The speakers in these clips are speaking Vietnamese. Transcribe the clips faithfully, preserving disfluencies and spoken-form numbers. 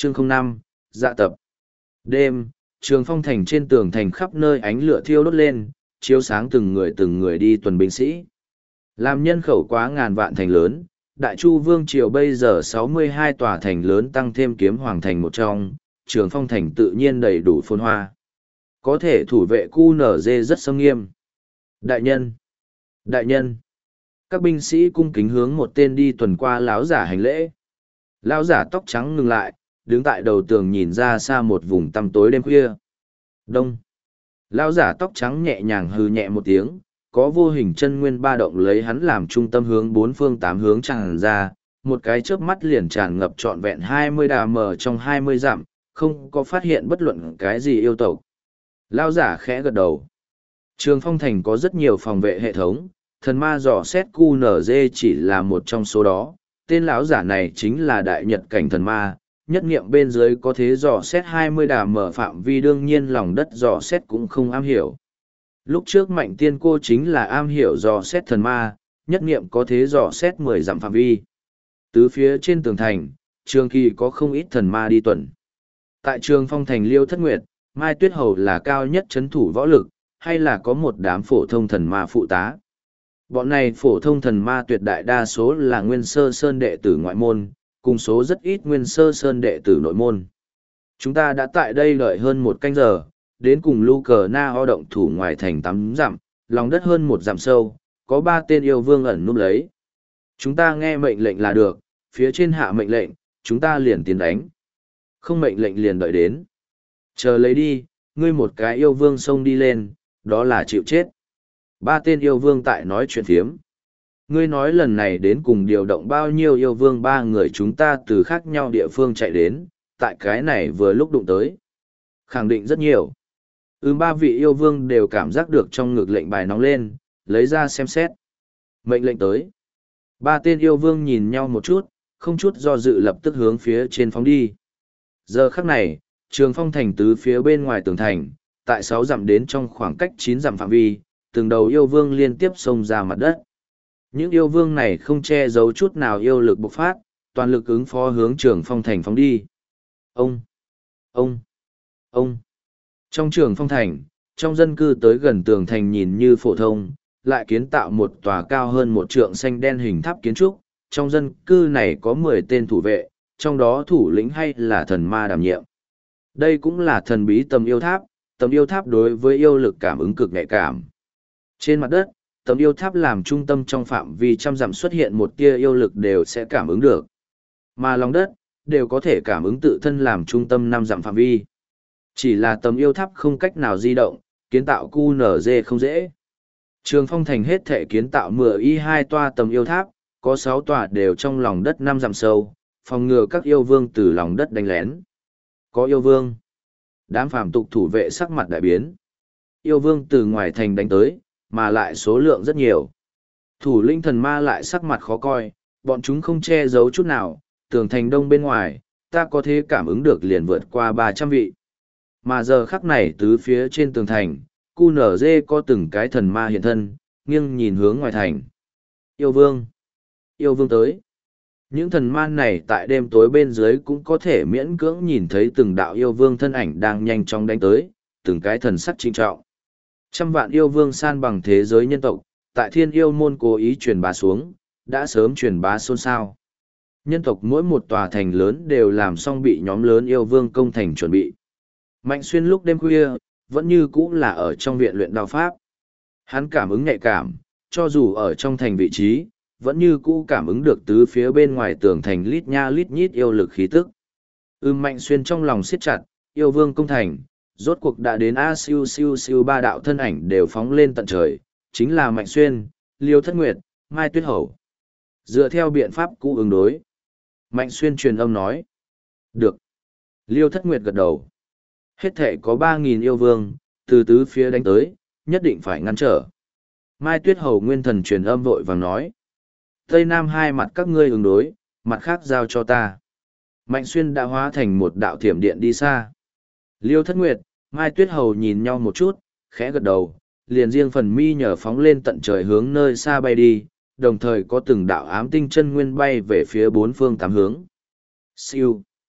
Chương không năm, dạ tập. Đêm, Trường Phong thành trên tường thành khắp nơi ánh lửa thiêu đốt lên, chiếu sáng từng người từng người đi tuần binh sĩ. Làm nhân khẩu quá ngàn vạn thành lớn, Đại Chu Vương Triều bây giờ sáu mươi hai tòa thành lớn tăng thêm Kiếm Hoàng thành một trong, Trường Phong thành tự nhiên đầy đủ phồn hoa. Có thể thủ vệ cu nở dê rất xâm nghiêm. Đại nhân! Đại nhân! Các binh sĩ cung kính hướng một tên đi tuần qua lão giả hành lễ. Lão giả tóc trắng ngừng lại, đứng tại đầu tường nhìn ra xa một vùng tăm tối đêm khuya. Đông! Lão giả tóc trắng nhẹ nhàng hừ nhẹ một tiếng, có vô hình chân nguyên ba động lấy hắn làm trung tâm hướng bốn phương tám hướng tràn ra, một cái chớp mắt liền tràn ngập trọn vẹn hai mươi đà mờ trong hai mươi dặm, không có phát hiện bất luận cái gì yêu tộc. Lão giả khẽ gật đầu. Trường Phong thành có rất nhiều phòng vệ hệ thống, thần ma dò xét cu nở dê chỉ là một trong số đó. Tên lão giả này chính là đại nhật cảnh thần ma, nhất nghiệm bên dưới có thế dò xét hai mươi đà mở phạm vi, đương nhiên lòng đất dò xét cũng không am hiểu. Lúc trước mạnh tiên cô chính là am hiểu dò xét thần ma, nhất nghiệm có thế dò xét mười dặm phạm vi. Tứ phía trên tường thành, trường kỳ có không ít thần ma đi tuần. Tại trường Phong thành Liêu Thất Nguyệt, Mai Tuyết Hầu là cao nhất chấn thủ võ lực, hay là có một đám phổ thông thần ma phụ tá. Bọn này phổ thông thần ma tuyệt đại đa số là nguyên sơ sơn đệ tử ngoại môn, cùng số rất ít nguyên sơ sơn đệ tử nội môn. Chúng ta đã tại đây đợi hơn một canh giờ, đến cùng Lu Cờ Na Ho động thủ ngoài thành tám dặm, lòng đất hơn một dặm sâu, có ba tên yêu vương ẩn núp lấy. Chúng ta nghe mệnh lệnh là được, phía trên hạ mệnh lệnh, chúng ta liền tiến đánh. Không mệnh lệnh liền đợi đến. Chờ lấy đi, ngươi một cái yêu vương xông đi lên, đó là chịu chết. Ba tên yêu vương tại nói chuyện phiếm. Ngươi nói lần này đến cùng điều động bao nhiêu yêu vương, ba người chúng ta từ khác nhau địa phương chạy đến, tại cái này vừa lúc đụng tới. Khẳng định rất nhiều. Ừm ba vị yêu vương đều cảm giác được trong ngực lệnh bài nóng lên, lấy ra xem xét. Mệnh lệnh tới. Ba tên yêu vương nhìn nhau một chút, không chút do dự lập tức hướng phía trên phóng đi. Giờ khắc này, Trường Phong thành tứ phía bên ngoài tường thành, tại sáu dặm đến trong khoảng cách chín dặm phạm vi, từng đầu yêu vương liên tiếp xông ra mặt đất. Những yêu vương này không che giấu chút nào yêu lực bộc phát, toàn lực ứng phó hướng Trường Phong thành phóng đi. Ông! Ông! Ông! Trong Trường Phong thành, trong dân cư tới gần tường thành nhìn như phổ thông, lại kiến tạo một tòa cao hơn một trượng xanh đen hình tháp kiến trúc. Trong dân cư này có mười tên thủ vệ, trong đó thủ lĩnh hay là thần ma đảm nhiệm. Đây cũng là thần bí tầm yêu tháp, tầm yêu tháp đối với yêu lực cảm ứng cực nhạy cảm. Trên mặt đất, tấm yêu tháp làm trung tâm trong phạm vi trăm dặm xuất hiện một tia yêu lực đều sẽ cảm ứng được. Mà lòng đất, đều có thể cảm ứng tự thân làm trung tâm năm dặm phạm vi. Chỉ là tấm yêu tháp không cách nào di động, kiến tạo cu nở dê không dễ. Trường Phong thành hết thể kiến tạo mười y hai toa tấm yêu tháp, có sáu tòa đều trong lòng đất năm dặm sâu, phòng ngừa các yêu vương từ lòng đất đánh lén. Có yêu vương. Đám phàm tục thủ vệ sắc mặt đại biến. Yêu vương từ ngoài thành đánh tới, mà lại số lượng rất nhiều. Thủ lĩnh thần ma lại sắc mặt khó coi, bọn chúng không che giấu chút nào, tường thành đông bên ngoài, ta có thể cảm ứng được liền vượt qua ba trăm vị. Mà giờ khắc này tứ phía trên tường thành, cu nở dê có từng cái thần ma hiện thân, nghiêng nhìn hướng ngoài thành. Yêu vương! Yêu vương tới! Những thần ma này tại đêm tối bên dưới cũng có thể miễn cưỡng nhìn thấy từng đạo yêu vương thân ảnh đang nhanh chóng đánh tới, từng cái thần sắc trinh trọng. Trăm vạn yêu vương san bằng thế giới nhân tộc, tại thiên yêu môn cố ý truyền bá xuống, đã sớm truyền bá xôn xao. Nhân tộc mỗi một tòa thành lớn đều làm xong bị nhóm lớn yêu vương công thành chuẩn bị. Mạnh Xuyên lúc đêm khuya, vẫn như cũ là ở trong viện luyện đao pháp. Hắn cảm ứng nhạy cảm, cho dù ở trong thành vị trí, vẫn như cũ cảm ứng được tứ phía bên ngoài tường thành lít nha lít nhít yêu lực khí tức. Ưm Mạnh Xuyên trong lòng siết chặt, yêu vương công thành, rốt cuộc đã đến a siêu siêu siêu ba đạo thân ảnh đều phóng lên tận trời, chính là Mạnh Xuyên, Liêu Thất Nguyệt, Mai Tuyết Hầu. Dựa theo biện pháp cũ ứng đối. Mạnh Xuyên truyền âm nói. Được. Liêu Thất Nguyệt gật đầu. Hết thể có ba nghìn yêu vương, từ tứ phía đánh tới, nhất định phải ngăn trở. Mai Tuyết Hầu nguyên thần truyền âm vội vàng nói. Tây Nam hai mặt các ngươi ứng đối, mặt khác giao cho ta. Mạnh Xuyên đã hóa thành một đạo thiểm điện đi xa. Liêu Thất Nguyệt, Mai Tuyết Hầu nhìn nhau một chút, khẽ gật đầu, liền riêng phần mi nhờ phóng lên tận trời hướng nơi xa bay đi, đồng thời có từng đạo ám tinh chân nguyên bay về phía bốn phương tám hướng. Siêu.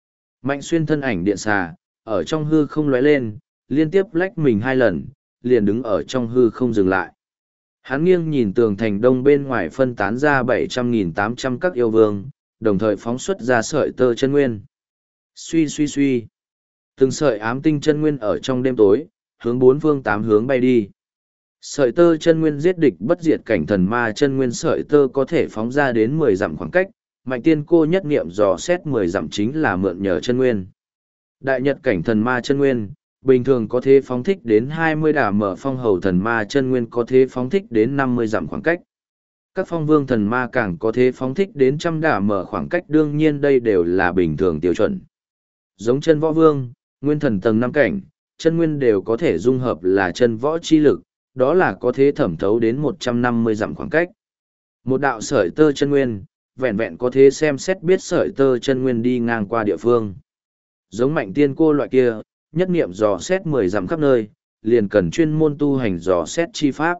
Mạnh Xuyên thân ảnh điện xà, ở trong hư không lóe lên, liên tiếp lách mình hai lần, liền đứng ở trong hư không dừng lại. Hắn nghiêng nhìn tường thành đông bên ngoài phân tán ra bảy trăm nghìn tám trăm các yêu vương, đồng thời phóng xuất ra sợi tơ chân nguyên. Suy suy suy. Từng sợi ám tinh chân nguyên ở trong đêm tối, hướng bốn phương tám hướng bay đi. Sợi tơ chân nguyên giết địch bất diệt cảnh thần ma chân nguyên sợi tơ có thể phóng ra đến mười dặm khoảng cách, Mạnh Tiên Cô nhất niệm dò xét mười dặm chính là mượn nhờ chân nguyên. Đại nhật cảnh thần ma chân nguyên, bình thường có thể phóng thích đến hai mươi đả mở phong hầu thần ma chân nguyên có thể phóng thích đến năm mươi dặm khoảng cách. Các phong vương thần ma càng có thể phóng thích đến trăm đả mở khoảng cách, đương nhiên đây đều là bình thường tiêu chuẩn. Giống chân võ vương, nguyên thần tầng năm cảnh, chân nguyên đều có thể dung hợp là chân võ chi lực, đó là có thể thẩm thấu đến một trăm năm mươi dặm khoảng cách. Một đạo sợi tơ chân nguyên, vẹn vẹn có thể xem xét biết sợi tơ chân nguyên đi ngang qua địa phương. Giống Mạnh Tiên Cô loại kia, nhất niệm dò xét mười dặm khắp nơi, liền cần chuyên môn tu hành dò xét chi pháp.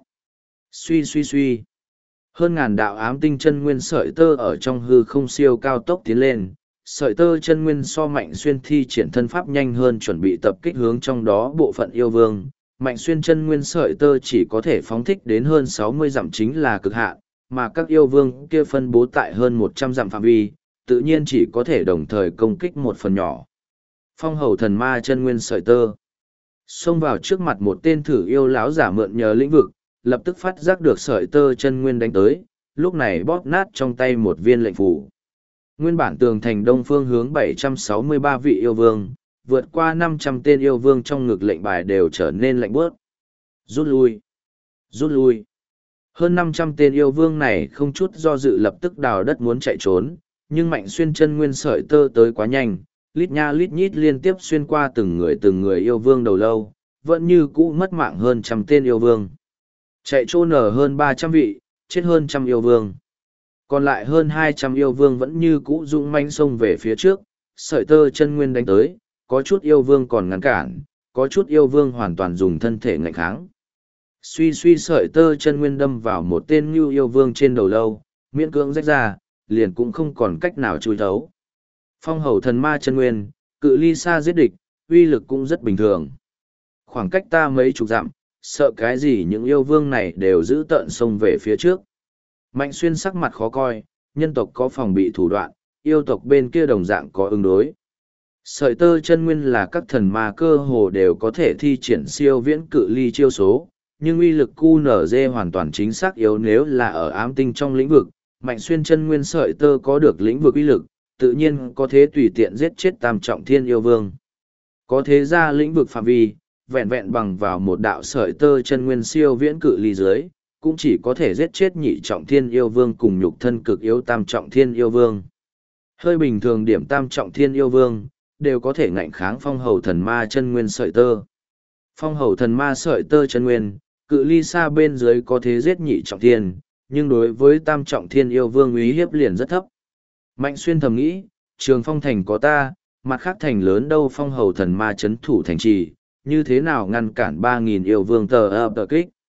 Suy suy suy. Hơn ngàn đạo ám tinh chân nguyên sợi tơ ở trong hư không siêu cao tốc tiến lên, sợi tơ chân nguyên so Mạnh Xuyên thi triển thân pháp nhanh hơn, chuẩn bị tập kích hướng trong đó bộ phận yêu vương. Mạnh Xuyên chân nguyên sợi tơ chỉ có thể phóng thích đến hơn sáu mươi dặm chính là cực hạn, mà các yêu vương kia phân bố tại hơn một trăm dặm phạm vi, tự nhiên chỉ có thể đồng thời công kích một phần nhỏ. Phong hầu thần ma chân nguyên sợi tơ xông vào trước mặt một tên thử yêu láo giả mượn nhờ lĩnh vực, lập tức phát giác được sợi tơ chân nguyên đánh tới, lúc này bóp nát trong tay một viên lệnh phủ. Nguyên bản tường thành đông phương hướng bảy trăm sáu mươi ba vị yêu vương, vượt qua năm trăm tên yêu vương trong ngực lệnh bài đều trở nên lạnh bớt. Rút lui! Rút lui! Hơn năm trăm tên yêu vương này không chút do dự lập tức đào đất muốn chạy trốn, nhưng Mạnh Xuyên chân nguyên sợi tơ tới quá nhanh, lít nha lít nhít liên tiếp xuyên qua từng người từng người yêu vương đầu lâu, vẫn như cũ mất mạng hơn trăm tên yêu vương. Chạy trốn ở hơn ba trăm vị, chết hơn trăm yêu vương. Còn lại hơn hai trăm yêu vương vẫn như cũ dũng mãnh xông về phía trước, sợi tơ chân nguyên đánh tới, có chút yêu vương còn ngăn cản, có chút yêu vương hoàn toàn dùng thân thể ngạnh kháng. Suy suy sợi tơ chân nguyên đâm vào một tên như yêu vương trên đầu lâu, miễn cưỡng rách ra, liền cũng không còn cách nào chui thấu. Phong hầu thần ma chân nguyên, cự ly xa giết địch, uy lực cũng rất bình thường. Khoảng cách ta mấy chục dặm, sợ cái gì những yêu vương này đều giữ tợn xông về phía trước. Mạnh Xuyên sắc mặt khó coi, nhân tộc có phòng bị thủ đoạn, yêu tộc bên kia đồng dạng có ứng đối. Sợi tơ chân nguyên là các thần ma cơ hồ đều có thể thi triển siêu viễn cự ly chiêu số, nhưng uy lực Q N Z hoàn toàn chính xác yếu nếu là ở ám tinh trong lĩnh vực. Mạnh Xuyên chân nguyên sợi tơ có được lĩnh vực uy lực, tự nhiên có thể tùy tiện giết chết tam trọng thiên yêu vương. Có thế ra lĩnh vực phạm vi, vẹn vẹn bằng vào một đạo sợi tơ chân nguyên siêu viễn cự ly dưới, cũng chỉ có thể giết chết nhị trọng thiên yêu vương cùng nhục thân cực yếu tam trọng thiên yêu vương. Hơi bình thường điểm tam trọng thiên yêu vương, đều có thể ngạnh kháng phong hầu thần ma chân nguyên sợi tơ. Phong hầu thần ma sợi tơ chân nguyên, cự ly xa bên dưới có thể giết nhị trọng thiên, nhưng đối với tam trọng thiên yêu vương uy hiếp liền rất thấp. Mạnh Xuyên thầm nghĩ, Trường Phong thành có ta, mặt khác thành lớn đâu phong hầu thần ma chấn thủ thành trì, như thế nào ngăn cản ba nghìn yêu vương tờ ập tờ kích.